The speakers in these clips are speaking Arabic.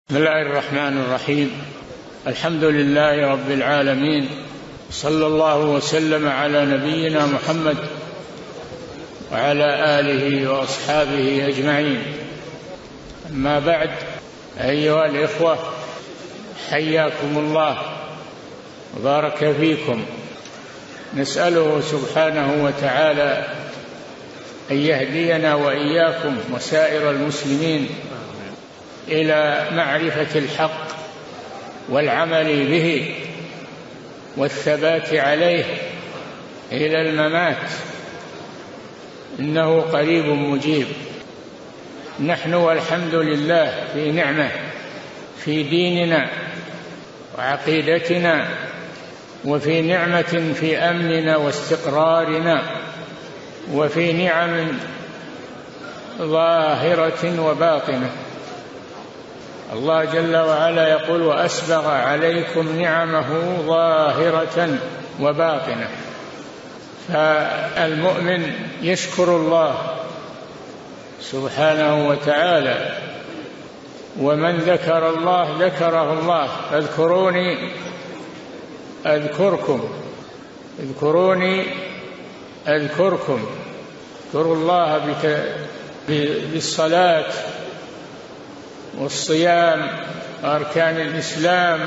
بسم الله الرحمن الرحيم. الحمد لله رب العالمين، صلى الله وسلم على نبينا محمد وعلى آله وأصحابه أجمعين. أما بعد، أيها الإخوة، حياكم الله وبارك فيكم. نسأله سبحانه وتعالى أن يهدينا وإياكم وسائر المسلمين إلى معرفة الحق والعمل به والثبات عليه إلى الممات، إنه قريب مجيب. نحن والحمد لله في نعمة في ديننا وعقيدتنا، وفي نعمة في أمننا واستقرارنا، وفي نعم ظاهرة وباطنة. الله جل وعلا يقول: وأسبغ عليكم نعمه ظاهرة وباطنة. فالمؤمن يشكر الله سبحانه وتعالى، ومن ذكر الله ذكره الله. فاذكروني أذكركم، اذكروني أذكركم. اذكروا الله بالصلاة والصيام وأركان الإسلام،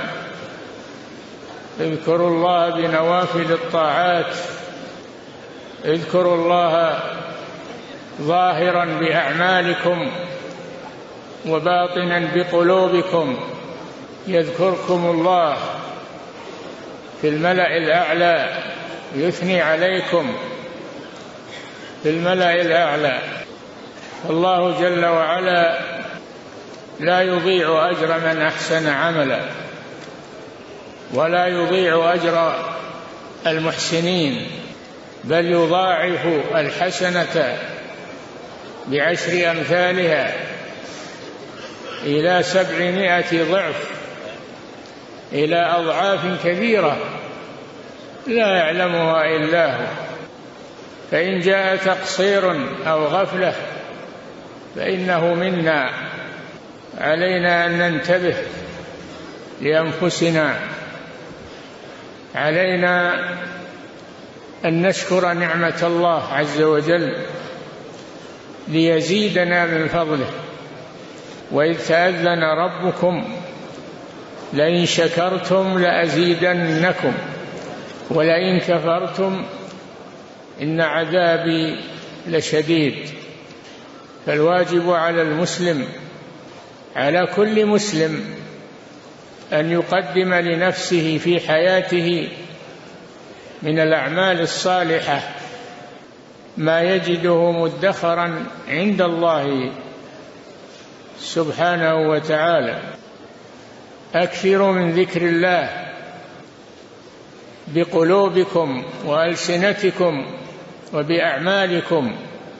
اذكروا الله بنوافل الطاعات، اذكروا الله ظاهرا بأعمالكم وباطنا بقلوبكم. يذكركم الله في الملأ الأعلى، يثني عليكم في الملأ الأعلى. الله جل وعلا لا يضيع أجر من أحسن عملا، ولا يضيع أجر المحسنين، بل يضاعف الحسنة ب10 أمثالها إلى 700 ضعف، إلى أضعاف كثيرة لا يعلمها إلا هو. فإن جاء تقصير أو غفلة فإنه منا، علينا أن ننتبه لأنفسنا، علينا أن نشكر نعمة الله عز وجل ليزيدنا من فضله. وإذ تأذن ربكم لئن شكرتم لأزيدنكم ولئن كفرتم إن عذابي لشديد. فالواجب على المسلم، على كل مسلم، أن يقدم لنفسه في حياته من الأعمال الصالحة ما يجده مدخرا عند الله سبحانه وتعالى. أكثروا من ذكر الله بقلوبكم وبأعمالكم،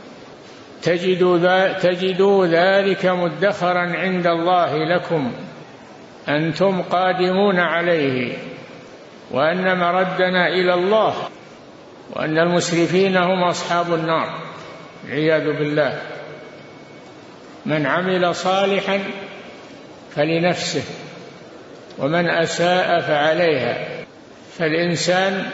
تجدوا ذلك مدخرا عند الله لكم، أنتم قادمون عليه، وأن مردنا إلى الله، وأن المسرفين هم أصحاب النار والعياذ بالله. من عمل صالحا فلنفسه ومن أساء فعليها. فالإنسان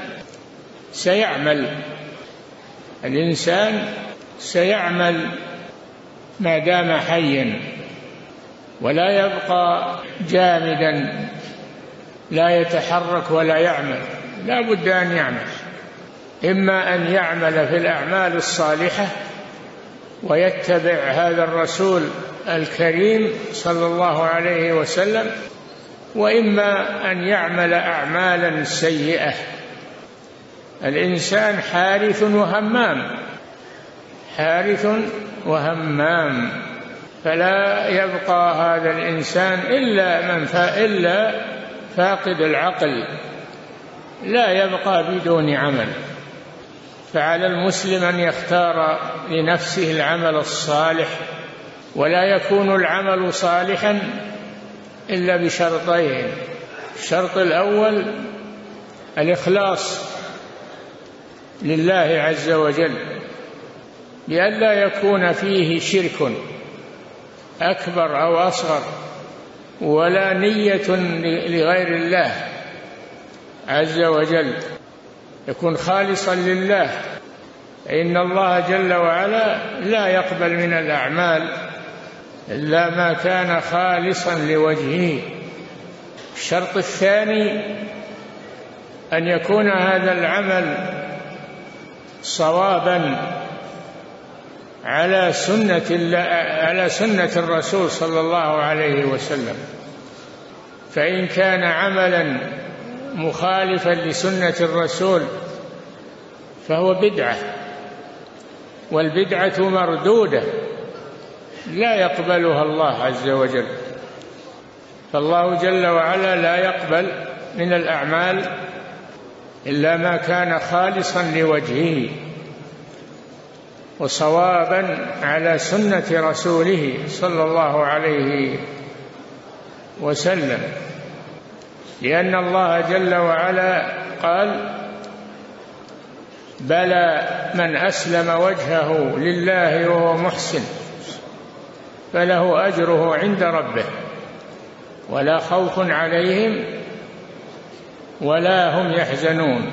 سيعمل ما دام حيا، ولا يبقى جامدا لا يتحرك ولا يعمل. لا بد أن يعمل، إما أن يعمل في الأعمال الصالحة ويتبع هذا الرسول الكريم صلى الله عليه وسلم، وإما أن يعمل أعمالا سيئة. الإنسان حارث وهمام، فلا يبقى هذا الإنسان إلا فاقد العقل، لا يبقى بدون عمل. فعلى المسلم أن يختار لنفسه العمل الصالح، ولا يكون العمل صالحا إلا بشرطين. الشرط الأول الإخلاص لله عز وجل، لئلا يكون فيه شرك أكبر أو أصغر، ولا نية لغير الله عز وجل، يكون خالصا لله. إن الله جل وعلا لا يقبل من الأعمال إلا ما كان خالصا لوجهه. الشرط الثاني أن يكون هذا العمل صوابا على سنة الرسول صلى الله عليه وسلم. فإن كان عملا مخالفا لسنة الرسول فهو بدعة، والبدعة مردودة لا يقبلها الله عز وجل. فالله جل وعلا لا يقبل من الأعمال إلا ما كان خالصا لوجهه وصوابا على سنة رسوله صلى الله عليه وسلم، لأن الله جل وعلا قال: بلى من أسلم وجهه لله وهو محسن فله أجره عند ربه ولا خوف عليهم ولا هم يحزنون.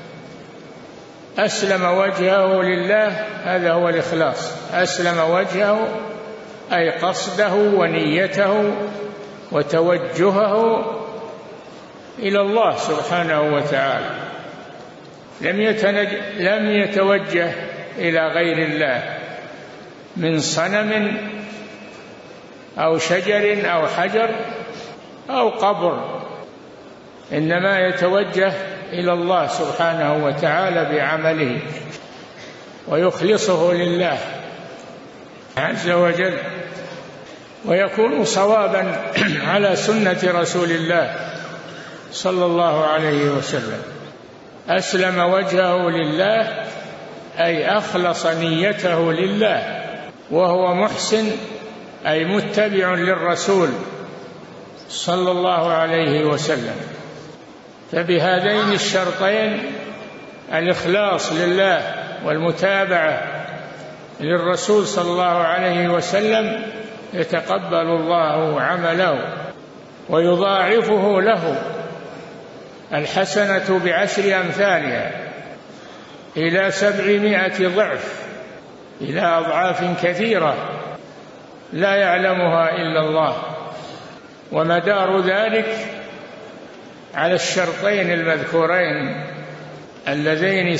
أسلم وجهه لله، هذا هو الإخلاص. أسلم وجهه أي قصده ونيته وتوجهه إلى الله سبحانه وتعالى، لم يتوجه إلى غير الله من صنم أو شجر أو حجر أو قبر، إنما يتوجه إلى الله سبحانه وتعالى بعمله ويخلصه لله عز وجل، ويكون صوابا على سنة رسول الله صلى الله عليه وسلم. أسلم وجهه لله أي أخلص نيته لله، وهو محسن أي متبع للرسول صلى الله عليه وسلم. فبهذين الشرطين، الإخلاص لله والمتابعة للرسول صلى الله عليه وسلم، يتقبل الله عمله ويضاعفه له الحسنة ب10 أمثالها إلى 700 ضعف، إلى أضعاف كثيرة لا يعلمها إلا الله. ومدار ذلك على الشرطين المذكورين اللذين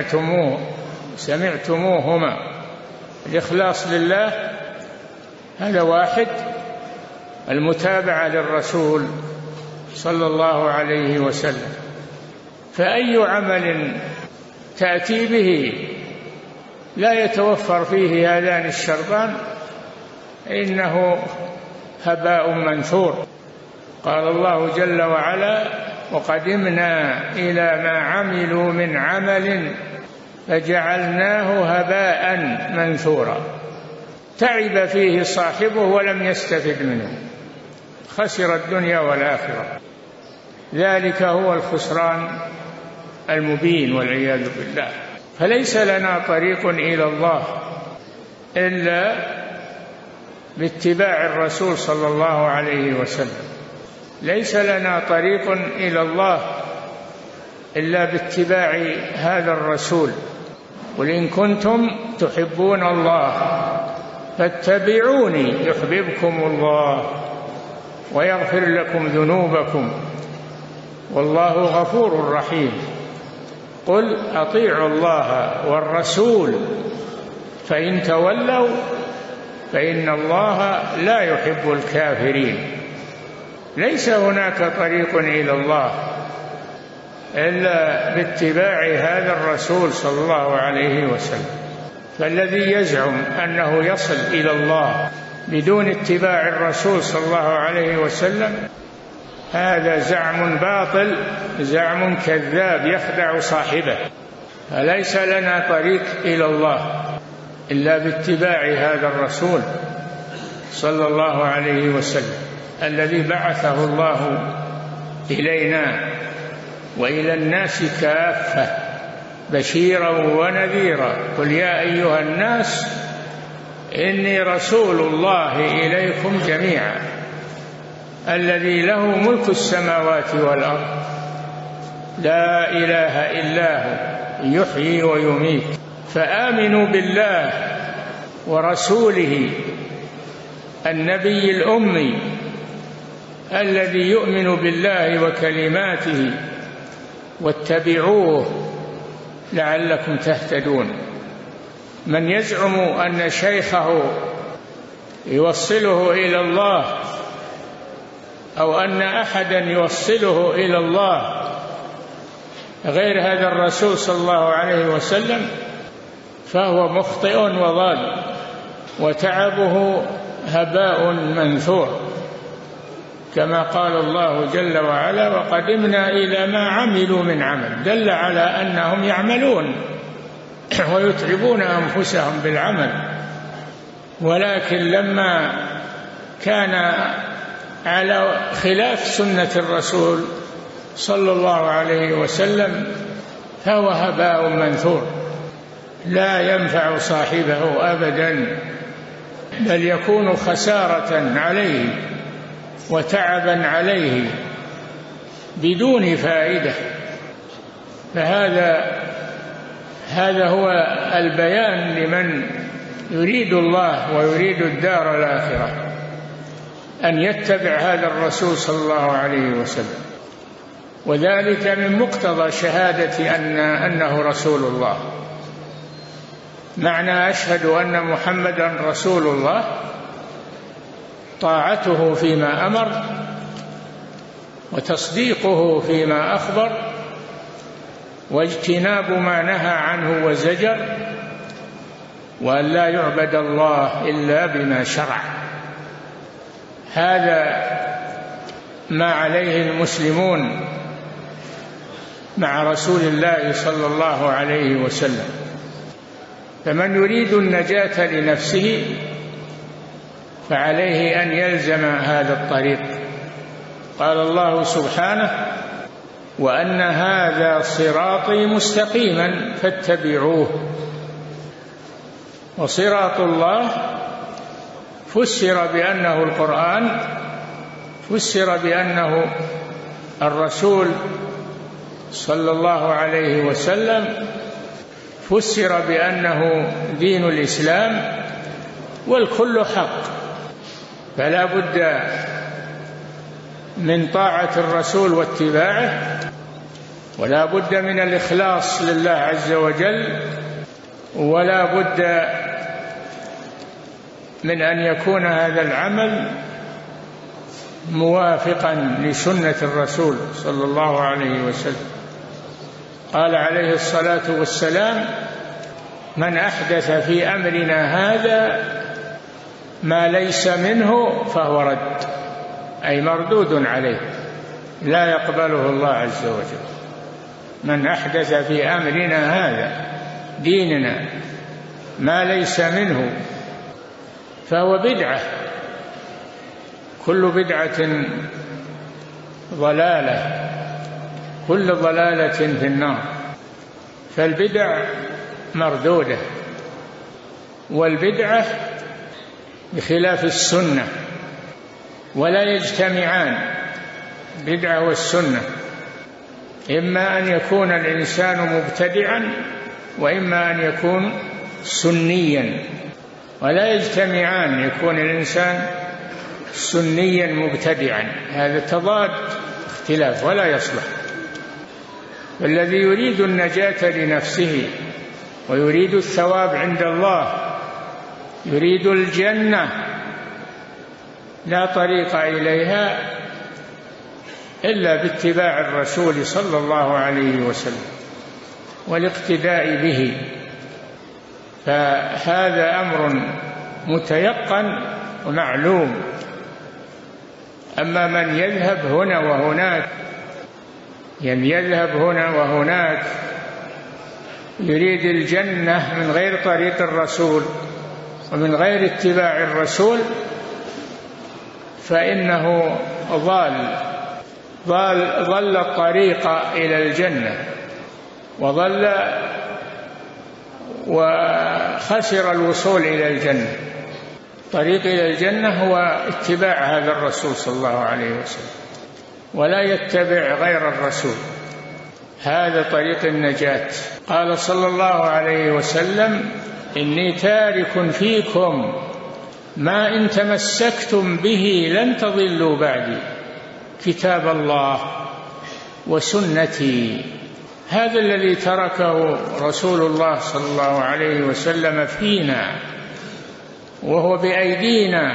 سمعتموهما. الإخلاص لله هذا واحد، المتابعة للرسول صلى الله عليه وسلم. فأي عمل تأتي به لا يتوفر فيه هذان الشرطان إنه هباء منثور. قال الله جل وعلا: وقدمنا إلى ما عملوا من عمل فجعلناه هباء منثورا. تعب فيه صاحبه ولم يستفد منه، خسر الدنيا والآخرة. ذلك هو الخسران المبين والعياذ بالله. فليس لنا طريق إلى الله إلا باتباع الرسول صلى الله عليه وسلم، ليس لنا طريق إلى الله إلا باتباع هذا الرسول. قل إن كنتم تحبون الله فاتبعوني يحببكم الله ويغفر لكم ذنوبكم والله غفور رحيم. قل أطيعوا الله والرسول فإن تولوا فإن الله لا يحب الكافرين. ليس هناك طريق إلى الله إلا باتباع هذا الرسول صلى الله عليه وسلم. فالذي يزعم أنه يصل إلى الله بدون اتباع الرسول صلى الله عليه وسلم هذا زعم باطل، زعم كذاب يخدع صاحبه. فليس لنا طريق إلى الله إلا باتباع هذا الرسول صلى الله عليه وسلم الذي بعثه الله إلينا وإلى الناس كافة بشيرا ونذيرا. قل يا أيها الناس إني رسول الله إليكم جميعا. الذي له ملك السماوات والأرض لا إله إلا هو يحيي ويميت. فآمنوا بالله ورسوله النبي الأمي الذي يؤمن بالله وكلماته واتبعوه لعلكم تهتدون. من يزعم أن شيخه يوصله إلى الله أو أن أحدا يوصله إلى الله غير هذا الرسول صلى الله عليه وسلم فهو مخطئ وضال وتعبه هباء منثور، كما قال الله جل وعلا: وقدمنا إلى ما عملوا من عمل. دل على أنهم يعملون ويتعبون أنفسهم بالعمل، ولكن لما كان على خلاف سنة الرسول صلى الله عليه وسلم فهو هباء منثور لا ينفع صاحبه أبدا، بل يكون خسارة عليه وتعبا عليه بدون فائدة. فهذا هو البيان لمن يريد الله ويريد الدار الآخرة، أن يتبع هذا الرسول صلى الله عليه وسلم، وذلك من مقتضى شهادة أنه رسول الله. معنى أشهد أن محمدا رسول الله طاعته فيما أمر وتصديقه فيما أخبر واجتناب ما نهى عنه وزجر، وأن لا يعبد الله إلا بما شرع. هذا ما عليه المسلمون مع رسول الله صلى الله عليه وسلم. فمن يريد النجاة لنفسه فعليه أن يلزم هذا الطريق. قال الله سبحانه: وأن هذا صراطي مستقيما فاتبعوه. وصراط الله فسر بأنه القرآن، فسر بأنه الرسول صلى الله عليه وسلم، فسر بأنه دين الإسلام، والكل حق. فلا بد من طاعة الرسول واتباعه، ولا بد من الإخلاص لله عز وجل، ولا بد من أن يكون هذا العمل موافقا لسنة الرسول صلى الله عليه وسلم. قال عليه الصلاة والسلام: من أحدث في أمرنا هذا ما ليس منه فهو رد، أي مردود عليه، لا يقبله الله عز وجل. من أحدث في أمرنا هذا، ديننا، ما ليس منه فهو بدعة، كل بدعة ضلالة، كل ضلالة في النار. فالبدع مردودة، والبدعة بخلاف السنة، ولا يجتمعان بدعة والسنة. إما أن يكون الإنسان مبتدعا، وإما أن يكون سنيا، ولا يجتمعان، يكون الإنسان سنيا مبتدعا، هذا تضاد اختلاف ولا يصلح. والذي يريد النجاة لنفسه ويريد الثواب عند الله، يريد الجنة، لا طريق إليها إلا باتباع الرسول صلى الله عليه وسلم والاقتداء به. فهذا أمر متيقن ومعلوم. أما من يذهب هنا وهناك، يذهب هنا وهناك يريد الجنة من غير طريق الرسول ومن غير اتباع الرسول، فإنه ضل الطريق إلى الجنة، وخسر الوصول إلى الجنة. الطريق إلى الجنة هو اتباع هذا الرسول صلى الله عليه وسلم، ولا يتبع غير الرسول، هذا طريق النجاة. قال صلى الله عليه وسلم: إني تارك فيكم ما إن تمسكتم به لن تضلوا بعدي، كتاب الله وسنتي. هذا الذي تركه رسول الله صلى الله عليه وسلم فينا، وهو بأيدينا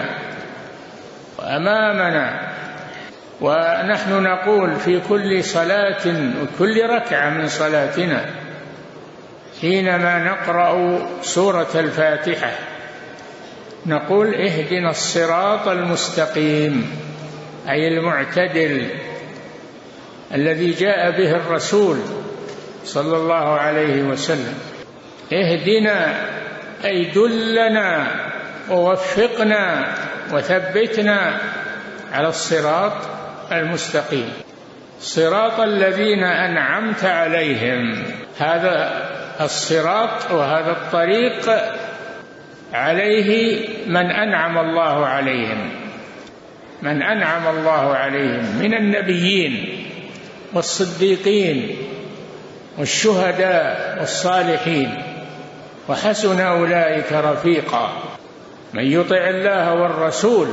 وأمامنا، ونحن نقول في كل صلاة وكل ركعة من صلاتنا حينما نقرأ سورة الفاتحة نقول: اهدنا الصراط المستقيم، أي المعتدل الذي جاء به الرسول صلى الله عليه وسلم. اهدنا أي دلنا ووفقنا وثبتنا على الصراط المستقيم، صراط الذين أنعمت عليهم. هذا الصراط وهذا الطريق عليه من أنعم الله عليهم، من أنعم الله عليهم من النبيين والصديقين والشهداء والصالحين، وحسن أولئك رفيقا. من يطع الله والرسول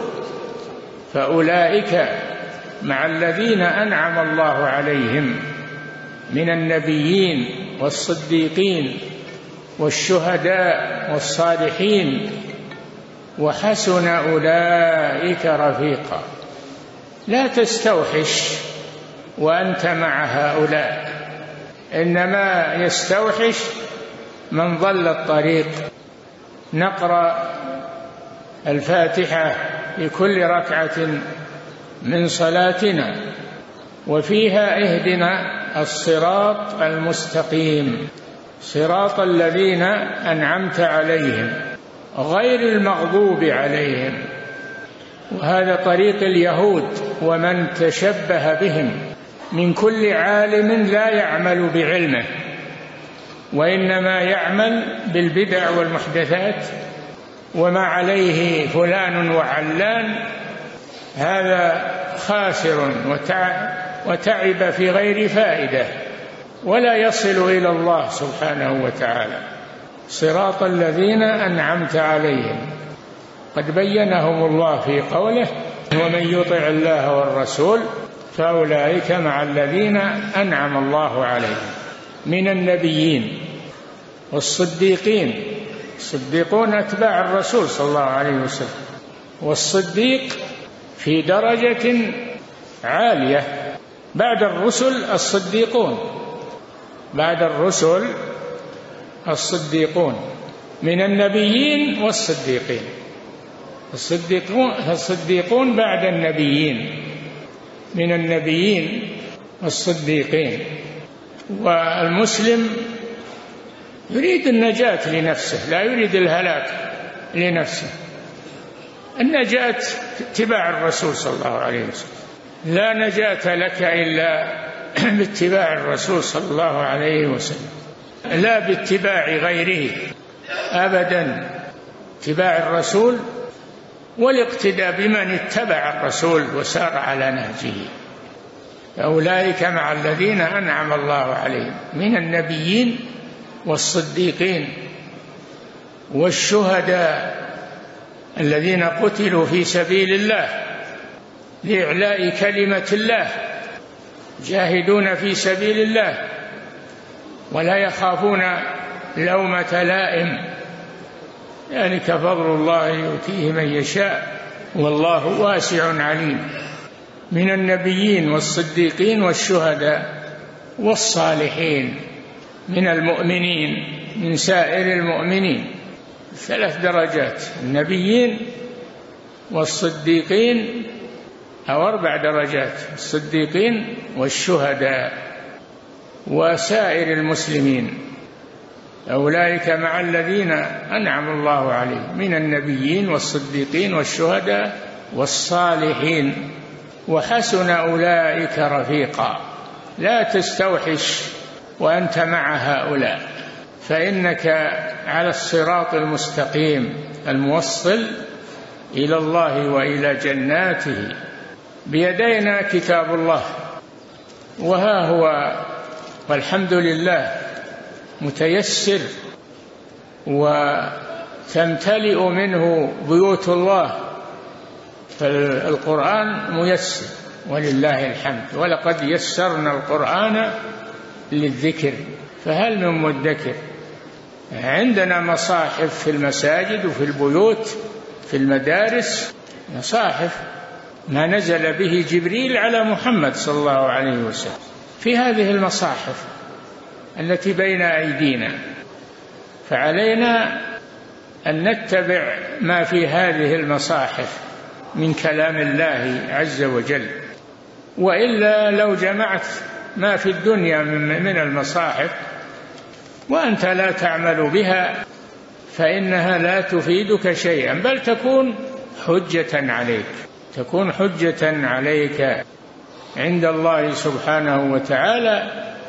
فأولئك مع الذين أنعم الله عليهم من النبيين والصديقين والشهداء والصالحين، وحسن أولئك رفيقا. لا تستوحش وأنت مع هؤلاء، إنما يستوحش من ضل الطريق. نقرأ الفاتحة في كل ركعة من صلاتنا وفيها: اهدنا الصراط المستقيم، صراط الذين أنعمت عليهم غير المغضوب عليهم. وهذا طريق اليهود ومن تشبه بهم من كل عالم لا يعمل بعلمه، وإنما يعمل بالبدع والمحدثات وما عليه فلان وعلان. هذا خاسر وتعب في غير فائدة، ولا يصل إلى الله سبحانه وتعالى. صراط الذين أنعمت عليهم قد بينهم الله في قوله: ومن يطع الله والرسول فأولئك مع الذين أنعم الله عليهم من النبيين والصديقين. الصديقون أتباع الرسول صلى الله عليه وسلم، والصديق في درجة عالية بعد الرسل الصديقون، بعد الرسل الصديقون من النبيين والصديقين. الصديقون بعد النبيين، من النبيين والصديقين. والمسلم يريد النجاة لنفسه، لا يريد الهلاك لنفسه. النجاة اتباع الرسول صلى الله عليه وسلم، لا نجاة لك إلا باتباع الرسول صلى الله عليه وسلم، لا باتباع غيره أبدا. اتباع الرسول والاقتداء بمن اتبع الرسول وسار على نهجه. فأولئك مع الذين أنعم الله عليهم من النبيين والصديقين والشهداء الذين قتلوا في سبيل الله لإعلاء كلمة الله، جاهدون في سبيل الله ولا يخافون لومة لائم، ذلك فضل الله يؤتيه من يشاء والله واسع عليم. من النبيين والصديقين والشهداء والصالحين من المؤمنين، من سائر المؤمنين. 3 درجات: النبيين والصديقين، أو 4 درجات: الصديقين والشهداء وسائر المسلمين. أولئك مع الذين أنعم الله عليهم من النبيين والصديقين والشهداء والصالحين، وحسن أولئك رفيقا. لا تستوحش وأنت مع هؤلاء، فإنك على الصراط المستقيم الموصل إلى الله وإلى جناته. بيدينا كتاب الله، وها هو والحمد لله متيسر وتمتلئ منه بيوت الله، فالقرآن ميسر ولله الحمد. ولقد يسرنا القرآن للذكر فهل من مدكر. عندنا مصاحف في المساجد وفي البيوت في المدارس، مصاحف ما نزل به جبريل على محمد صلى الله عليه وسلم، في هذه المصاحف التي بين أيدينا، فعلينا أن نتبع ما في هذه المصاحف من كلام الله عز وجل. وإلا لو جمعت ما في الدنيا من المصاحف وأنت لا تعمل بها فإنها لا تفيدك شيئا، بل تكون حجة عليك، تكون حجة عليك عند الله سبحانه وتعالى،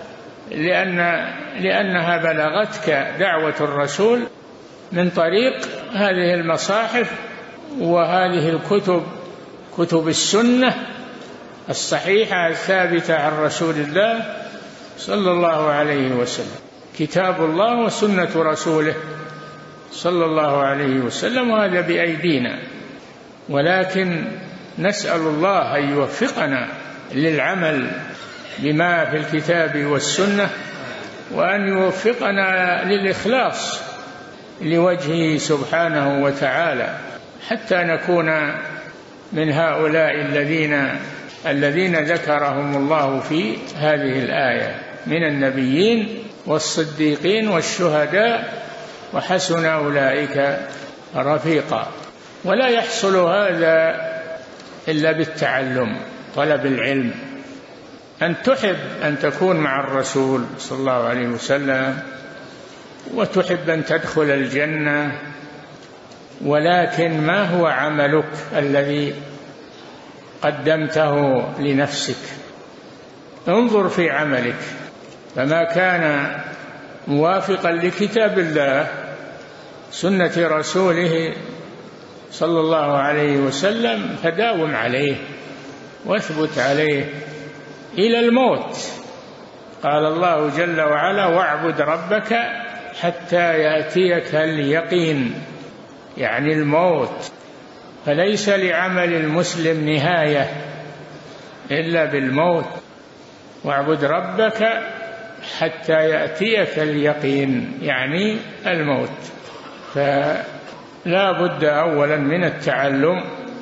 لأنها بلغتك دعوة الرسول من طريق هذه المصاحف وهذه الكتب، كتب السنة الصحيحة الثابتة عن رسول الله صلى الله عليه وسلم، كتاب الله وسنة رسوله صلى الله عليه وسلم، وهذا بأيدينا. ولكن نسأل الله أن يوفقنا للعمل بما في الكتاب والسنة، وأن يوفقنا للإخلاص لوجهه سبحانه وتعالى، حتى نكون من هؤلاء الذين ذكرهم الله في هذه الآية من النبيين والصديقين والشهداء وحسن أولئك رفيقا. ولا يحصل هذا إلا بالتعلم، طلب العلم، أن تحب أن تكون مع الرسول صلى الله عليه وسلم وتحب أن تدخل الجنة، ولكن ما هو عملك الذي قدمته لنفسك؟ انظر في عملك، فما كان موافقا لكتاب الله سنة رسوله صلى الله عليه وسلم فداوم عليه واثبت عليه إلى الموت. قال الله جل وعلا: واعبد ربك حتى يأتيك اليقين، يعني الموت. فليس لعمل المسلم نهاية إلا بالموت. واعبد ربك حتى يأتيك اليقين، يعني الموت. فلا بد أولا من التعلم،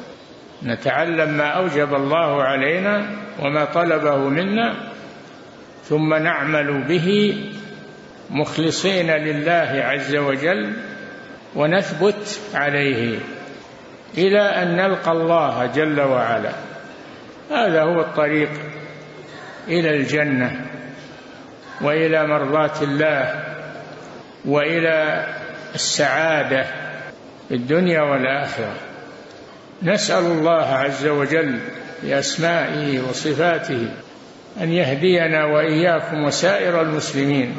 نتعلم ما أوجب الله علينا وما طلبه منا، ثم نعمل به مخلصين لله عز وجل ونثبت عليه إلى أن نلقى الله جل وعلا. هذا هو الطريق إلى الجنة وإلى مرضاة الله وإلى السعادة في الدنيا والآخرة. نسأل الله عز وجل بأسمائه وصفاته أن يهدينا وإياكم وسائر المسلمين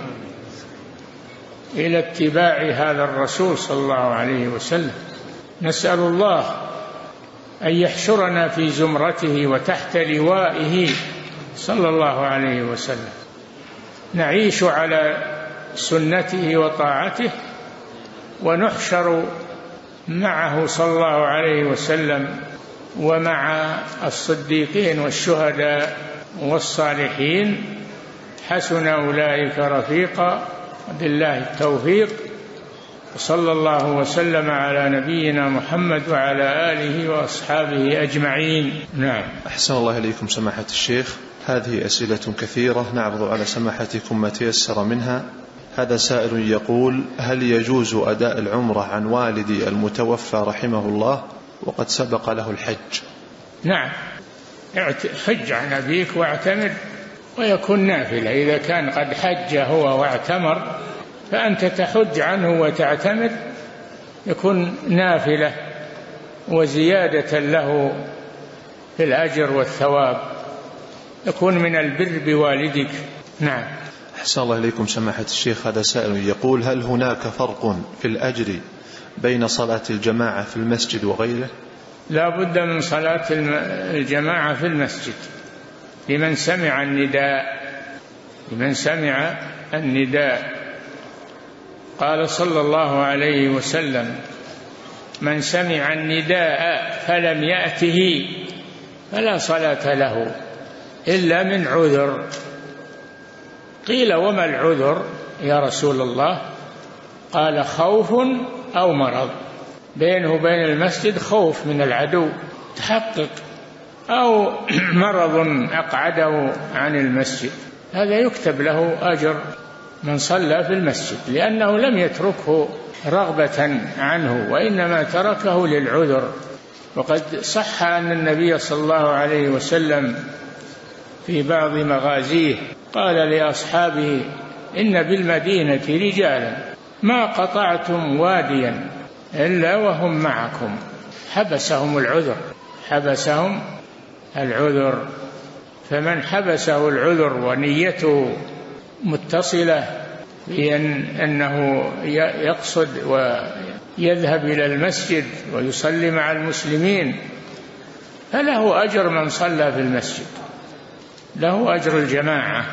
إلى اتباع هذا الرسول صلى الله عليه وسلم. نسأل الله أن يحشرنا في زمرته وتحت لوائه صلى الله عليه وسلم، نعيش على سنته وطاعته ونحشر معه صلى الله عليه وسلم ومع الصديقين والشهداء والصالحين، حسن أولئك رفيقا. بالله التوفيق، وصلى الله وسلم على نبينا محمد وعلى آله وأصحابه أجمعين. نعم. أحسن الله إليكم سماحة الشيخ. هذه أسئلة كثيرة نعرض على سماحتكم ما تيسر منها. هذا سائل يقول: هل يجوز أداء العمرة عن والدي المتوفى رحمه الله وقد سبق له الحج؟ نعم، حج عن أبيك واعتمر ويكون نافلة. إذا كان قد حج هو واعتمر فأنت تحج عنه وتعتمر، يكون نافلة وزيادة له في الأجر والثواب، يكون من البر بوالدك. نعم. أحسن الله إليكم سماحة الشيخ. هذا سائل يقول: هل هناك فرق في الأجر بين صلاة الجماعة في المسجد وغيره؟ لا بد من صلاة الجماعة في المسجد لمن سمع النداء. قال صلى الله عليه وسلم: من سمع النداء فلم يأته فلا صلاة له إلا من عذر. قيل: وما العذر يا رسول الله؟ قال: خوف أو مرض، بينه وبين المسجد خوف من العدو تحقق، أو مرض أقعده عن المسجد، هذا يكتب له أجر من صلى في المسجد، لأنه لم يتركه رغبة عنه وإنما تركه للعذر. وقد صح أن النبي صلى الله عليه وسلم في بعض مغازيه قال لأصحابه: إن بالمدينة رجالا ما قطعتم واديا إلا وهم معكم. حبسهم العذر. فمن حبسه العذر ونيته متصلة بأنه يقصد ويذهب إلى المسجد ويصلي مع المسلمين فله أجر من صلى في المسجد، له أجر الجماعة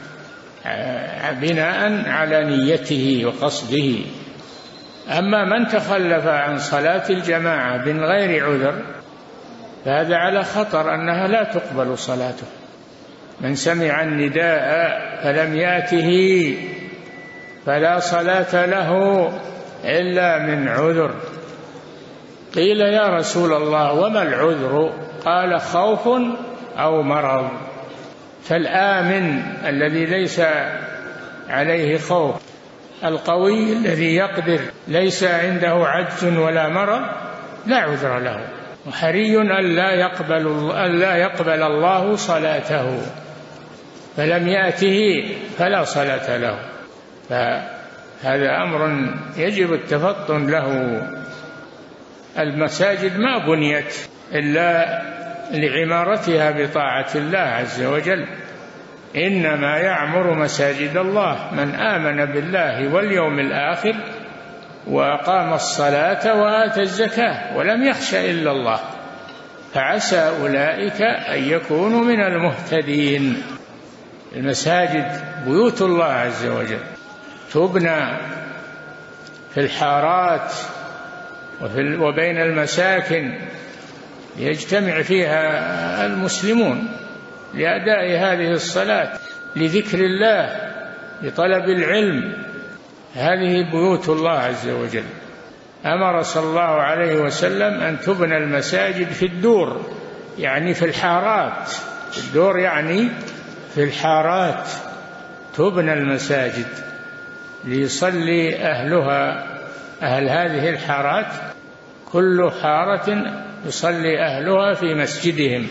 بناء على نيته وقصده. أما من تخلف عن صلاة الجماعة من غير عذر فهذا على خطر أنها لا تقبل صلاته. من سمع النداء فلم يأته فلا صلاة له إلا من عذر. قيل: يا رسول الله وما العذر؟ قال: خوف أو مرض. فالآمن الذي ليس عليه خوف، القوي الذي يقدر ليس عنده عجز ولا مرض، لا عذر له، وحري أن لا يقبل الله صلاته. فلم يأته فلا صلاة له. فهذا أمر يجب التفطن له. المساجد ما بنيت إلا لعمارتها بطاعة الله عز وجل، إنما يعمر مساجد الله من آمن بالله واليوم الآخر وأقام الصلاة وآتى الزكاة ولم يخش إلا الله، فعسى أولئك أن يكونوا من المهتدين. المساجد بيوت الله عز وجل تبنى في الحارات وبين المساكن يجتمع فيها المسلمون لأداء هذه الصلاة، لذكر الله، لطلب العلم. هذه بيوت الله عز وجل. أمر صلى الله عليه وسلم أن تبنى المساجد في الدور، يعني في الحارات. الدور يعني في الحارات تبنى المساجد ليصلي أهلها، أهل هذه الحارات كل حارة يصلي أهلها في مسجدهم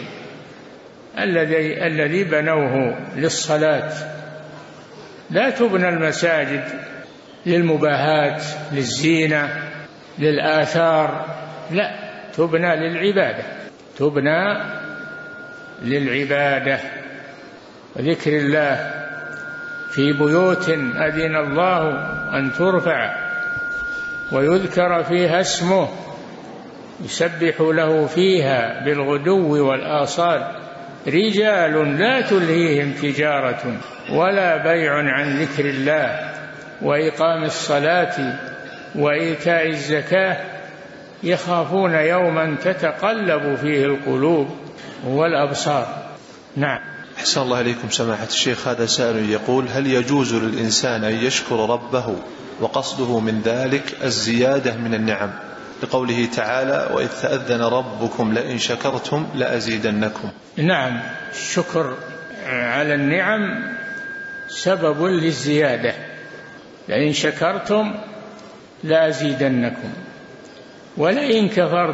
الذي بنوه للصلاة. لا تبنى المساجد للمباهات، للزينة، للآثار، لا، تبنى للعبادة وذكر الله في بيوت أذن الله أن ترفع ويذكر فيها اسمه يسبح له فيها بالغدو والآصال رجال لا تلهيهم تجارة ولا بيع عن ذكر الله وإقام الصلاة وإيتاء الزكاة يخافون يوما تتقلب فيه القلوب والأبصار. نعم. أحسن الله إليكم سماحة الشيخ. هذا سائل يقول: هل يجوز للإنسان أن يشكر ربه وقصده من ذلك الزيادة من النعم، لقوله تعالى: وإذ تأذن ربكم لئن شكرتم لأزيدنكم؟ نعم، الشكر على النعم سبب للزيادة، لئن شكرتم لأزيدنكم، ولئن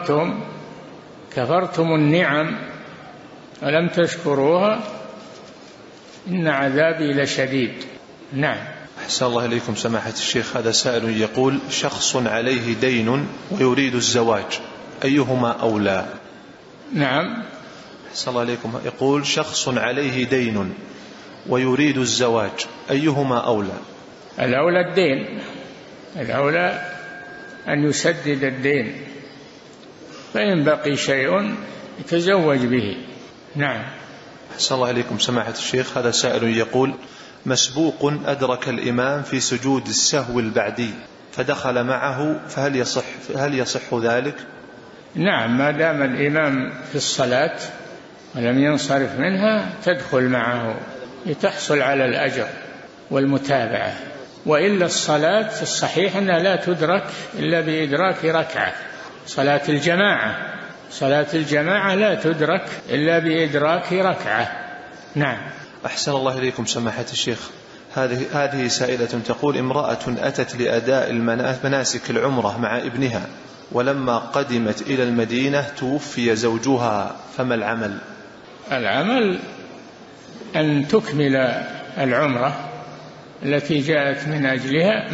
كفرتم النعم ولم تشكروها إن عذابي لشديد. نعم. أحسن الله إليكم سماحة الشيخ. هذا سائل يقول: شخص عليه دين ويريد الزواج، أيهما أولى؟ نعم. أحسن الله إليكم. يقول: شخص عليه دين ويريد الزواج، أيهما أولى؟ الأولى الدين، الأولى أن يسدد الدين، فإن بقي شيء يتزوج به. نعم. أحسن الله إليكم سماحة الشيخ. هذا سائل يقول: مسبوق أدرك الإمام في سجود السهو البعدي فدخل معه، فهل يصح ذلك؟ نعم، ما دام الإمام في الصلاة ولم ينصرف منها تدخل معه لتحصل على الأجر والمتابعة. وإلا الصلاة الصحيح أنها لا تدرك إلا بإدراك ركعة. صلاة الجماعة لا تدرك إلا بإدراك ركعة. نعم. أحسن الله إليكم سماحة الشيخ. هذه سائلة تقول: امرأة أتت لأداء مناسك العمرة مع ابنها، ولما قدمت إلى المدينة توفي زوجها، فما العمل؟ العمل أن تكمل العمرة التي جاءت من أجلها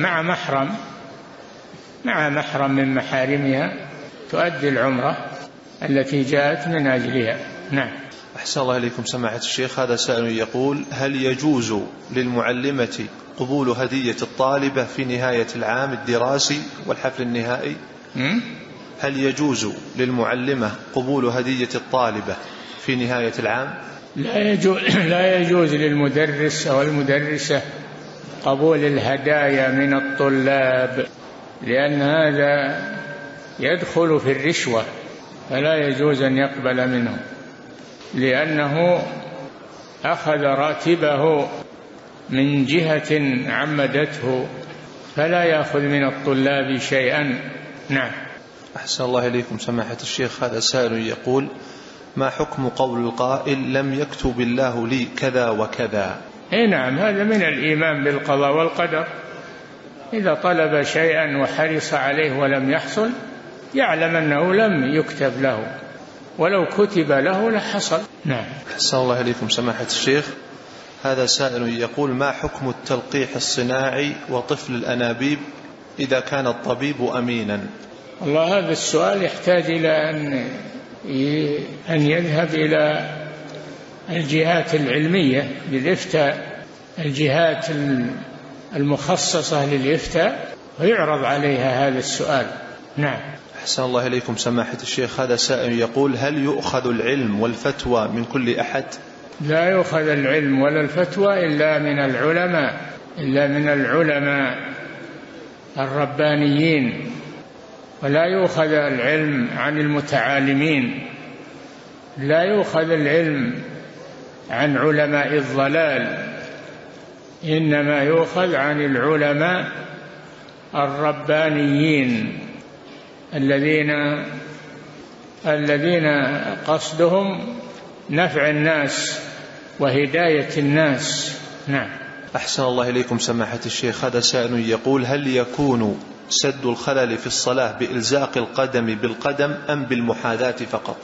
مع محرم من محارمها، تؤدي العمرة التي جاءت من أجلها. نعم. أحسن الله إليكم سماحة الشيخ. هذا سائل يقول: هل يجوز للمعلمة قبول هدية الطالبة في نهاية العام الدراسي والحفل النهائي؟ هل يجوز للمعلمة قبول هدية الطالبة في نهاية العام؟ لا يجوز للمدرس أو المدرسة قبول الهدايا من الطلاب، لأن هذا يدخل في الرشوة، فلا يجوز أن يقبل منه، لأنه أخذ راتبه من جهة عمدته، فلا يأخذ من الطلاب شيئا. نعم. أحسن الله إليكم سماحة الشيخ. هذا سائل يقول: ما حكم قول القائل: لم يكتب الله لي كذا وكذا؟ نعم، هذا من الإيمان بالقضاء والقدر. إذا طلب شيئا وحرص عليه ولم يحصل يعلم أنه لم يكتب له، ولو كتب له لحصل. نعم. أحسن الله إليكم سماحة الشيخ. هذا سائل يقول: ما حكم التلقيح الصناعي وطفل الأنابيب إذا كان الطبيب أمينا؟ والله هذا السؤال يحتاج إلى أن يذهب إلى الجهات العلمية للإفتاء، الجهات المخصصة للإفتاء، ويعرض عليها هذا السؤال. نعم. أحسن الله إليكم سماحة الشيخ. هذا سائل يقول: هل يؤخذ العلم والفتوى من كل أحد؟ لا يؤخذ العلم ولا الفتوى إلا من العلماء الربانيين، ولا يؤخذ العلم عن المتعالمين، لا يؤخذ العلم عن علماء الضلال، إنما يؤخذ عن العلماء الربانيين الذين قصدهم نفع الناس وهداية الناس. نعم. أحسن الله إليكم سماحة الشيخ. هذا سائل يقول: هل يكون سد الخلل في الصلاة بإلزاق القدم بالقدم أم بالمحاذاة فقط؟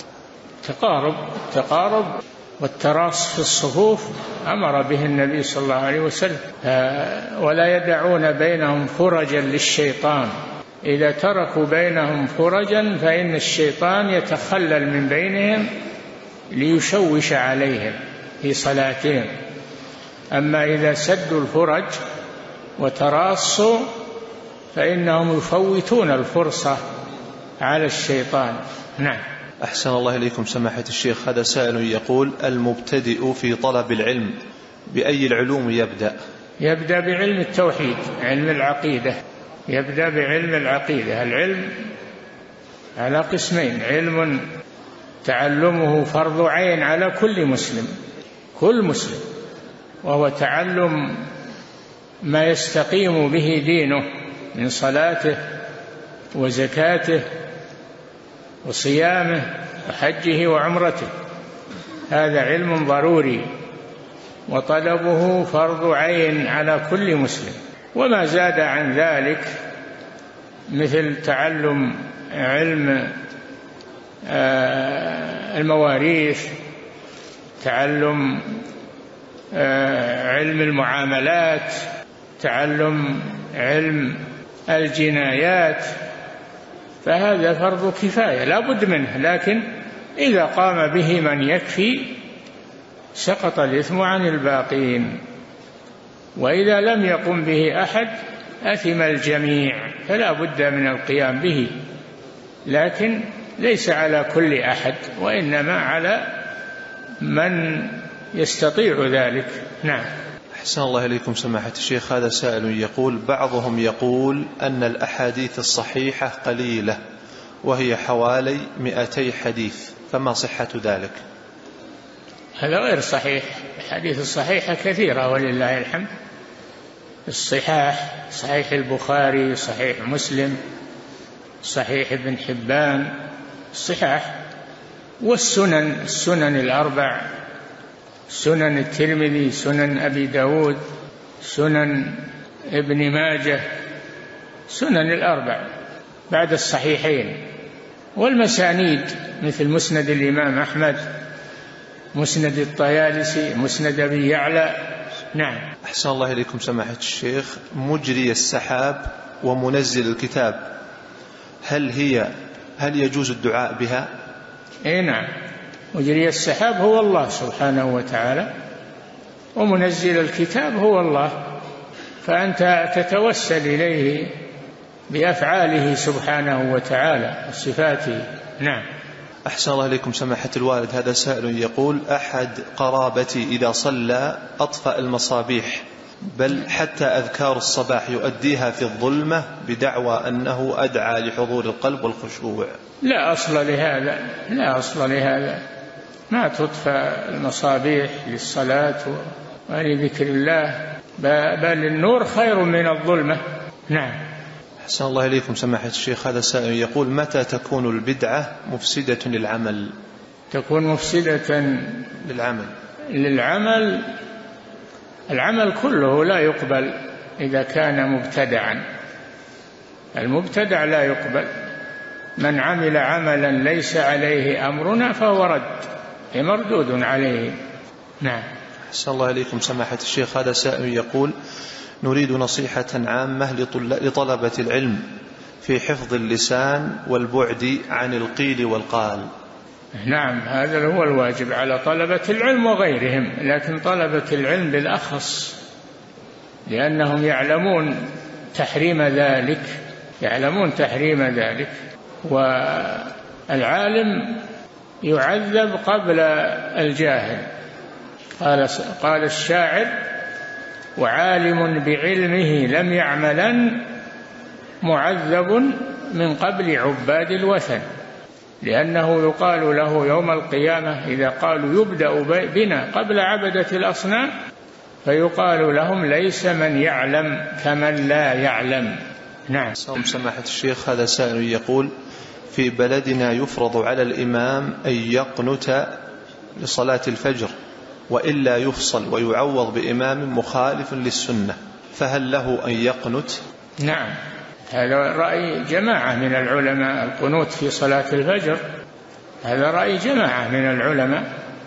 تقارب والتراص في الصفوف أمر به النبي صلى الله عليه وسلم، ولا يدعون بينهم فرجا للشيطان. إذا تركوا بينهم فرجا فإن الشيطان يتخلل من بينهم ليشوش عليهم في صلاتهم. أما إذا سدوا الفرج وتراصوا فإنهم يفوتون الفرصة على الشيطان. نعم. أحسن الله إليكم سماحة الشيخ. هذا سائل يقول: المبتدئ في طلب العلم بأي العلوم يبدأ؟ يبدأ بعلم التوحيد، علم العقيدة. يبدأ بعلم العقيدة. العلم على قسمين: علم تعلمه فرض عين على كل مسلم، وهو تعلم ما يستقيم به دينه من صلاته وزكاته وصيامه وحجه وعمرته، هذا علم ضروري وطلبه فرض عين على كل مسلم. وما زاد عن ذلك مثل تعلم علم المواريث، تعلم علم المعاملات، تعلم علم الجنايات، فهذا فرض كفاية لا بد منه، لكن إذا قام به من يكفي سقط الإثم عن الباقين، وإذا لم يقم به أحد أثم الجميع، فلا بد من القيام به، لكن ليس على كل أحد، وإنما على من يستطيع ذلك. نعم. أحسن الله إليكم سماحة الشيخ. هذا سائل يقول: بعضهم يقول أن الأحاديث الصحيحة قليلة وهي حوالي 200 حديث، فما صحة ذلك؟ هذا غير صحيح. الحديث الصحيحة كثيرة ولله الحمد، الصحاح، صحيح البخاري، صحيح مسلم، صحيح ابن حبان، الصحاح، والسنن، السنن الأربع، سنن الترمذي، سنن أبي داود، سنن ابن ماجه، سنن الأربع بعد الصحيحين، والمسانيد مثل مسند الإمام أحمد، مسند الطيالسي، مسند أبي يعلى. نعم. أحسن الله إليكم سماحة الشيخ. مجري السحاب ومنزل الكتاب، هل يجوز الدعاء بها؟ نعم، مجري السحاب هو الله سبحانه وتعالى، ومنزل الكتاب هو الله، فأنت تتوسل إليه بأفعاله سبحانه وتعالى وصفاته. نعم. أحسن الله إليكم سماحة الوالد. هذا سائل يقول: أحد قرابتي إذا صلى أطفأ المصابيح، بل حتى أذكار الصباح يؤديها في الظلمة بدعوى أنه أدعى لحضور القلب والخشوع. لا أصل لهذا، لا أصل لهذا، ما تطفأ المصابيح للصلاة ولذكر الله، بل النور خير من الظلمة. نعم. أحسن الله إليكم سماحة الشيخ. هذا سائل يقول: متى تكون البدعة مفسدة للعمل؟ تكون مفسدة للعمل العمل كله لا يقبل إذا كان مبتدعا، المبتدع لا يقبل. من عمل عملا ليس عليه أمرنا فهو رد، مردود عليه. نعم. أحسن الله إليكم سماحة الشيخ. هذا سائل يقول: نريد نصيحة عامة لطلبة العلم في حفظ اللسان والبعد عن القيل والقال. نعم، هذا هو الواجب على طلبة العلم وغيرهم، لكن طلبة العلم بالأخص، لأنهم يعلمون تحريم ذلك، والعالم يعذب قبل الجاهل. قال الشاعر: وعالم بعلمه لم يعملن معذب من قبل عباد الوثن، لأنه يقال له يوم القيامة إذا قالوا يبدأ بنا قبل عبدة الأصنام، فيقال لهم ليس من يعلم كمن لا يعلم. نعم. سماحة الشيخ. هذا سائل يقول: في بلدنا يفرض على الإمام أن يقنت لصلاة الفجر وإلا يفصل ويعوض بإمام مخالف للسنة، فهل له أن يقنت؟ نعم، هذا رأي جماعة من العلماء، القنوت في صلاة الفجر هذا رأي جماعة من العلماء،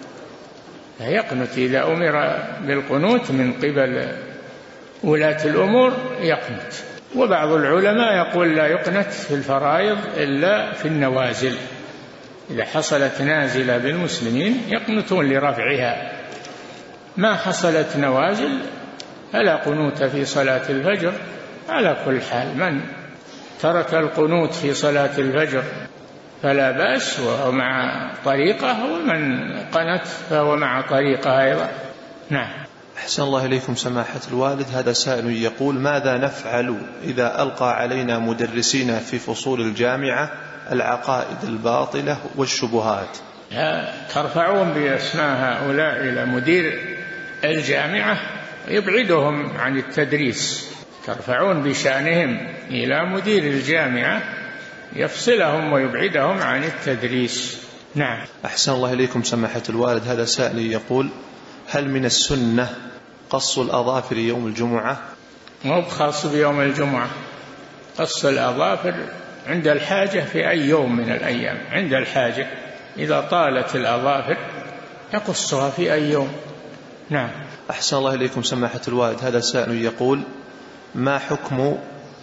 يقنت إذا أمر بالقنوت من قبل ولاة الأمور يقنت. وبعض العلماء يقول لا يقنت في الفرائض إلا في النوازل، إذا حصلت نازلة بالمسلمين يقنتون لرفعها، ما حصلت نوازل فلا قنوت في صلاة الفجر. على كل حال من ترك القنوت في صلاة الفجر فلا بأس، وهو مع طريقة، ومن قنت فهو مع طريقة أيضا. نعم. أحسن الله إليكم سماحة الوالد. هذا سائل يقول: ماذا نفعل إذا ألقى علينا مدرسين في فصول الجامعة العقائد الباطلة والشبهات؟ ترفعون بأسماء هؤلاء إلى مدير الجامعة يبعدهم عن التدريس، ترفعون بشأنهم إلى مدير الجامعة يفصلهم ويبعدهم عن التدريس. نعم. أحسن الله إليكم سماحة الوالد. هذا سائل يقول: هل من السنة قص الأظافر يوم الجمعة؟ مو بخاص بيوم الجمعة، قص الأظافر عند الحاجة في أي يوم من الأيام، عند الحاجة إذا طالت الأظافر يقصها في أي يوم. نعم. أحسن الله إليكم سماحة الوالد. هذا سائل يقول: ما حكم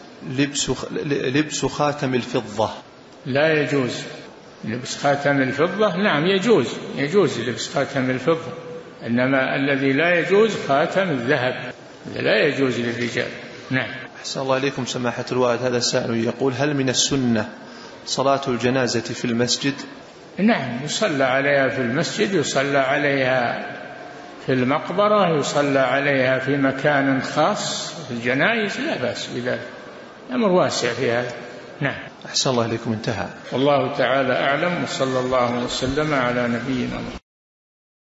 لبس خاتم الفضة؟ لا يجوز لبس خاتم الفضة. نعم يجوز لبس خاتم الفضة، إنما الذي لا يجوز خاتم الذهب، لا يجوز للرجال. نعم. أحسن الله إليكم سماحة الوالد. هذا السائل يقول: هل من السنة صلاة الجنازة في المسجد؟ نعم، يصلى عليها في المسجد، يصلى عليها في المقبرة، يصلى عليها في مكان خاص في الجنائز، لا بأس بذلك، أمر واسع في هذا. نعم. أحسن الله إليكم. انتهى. والله تعالى أعلم، وصلى الله وسلم على نبينا محمد.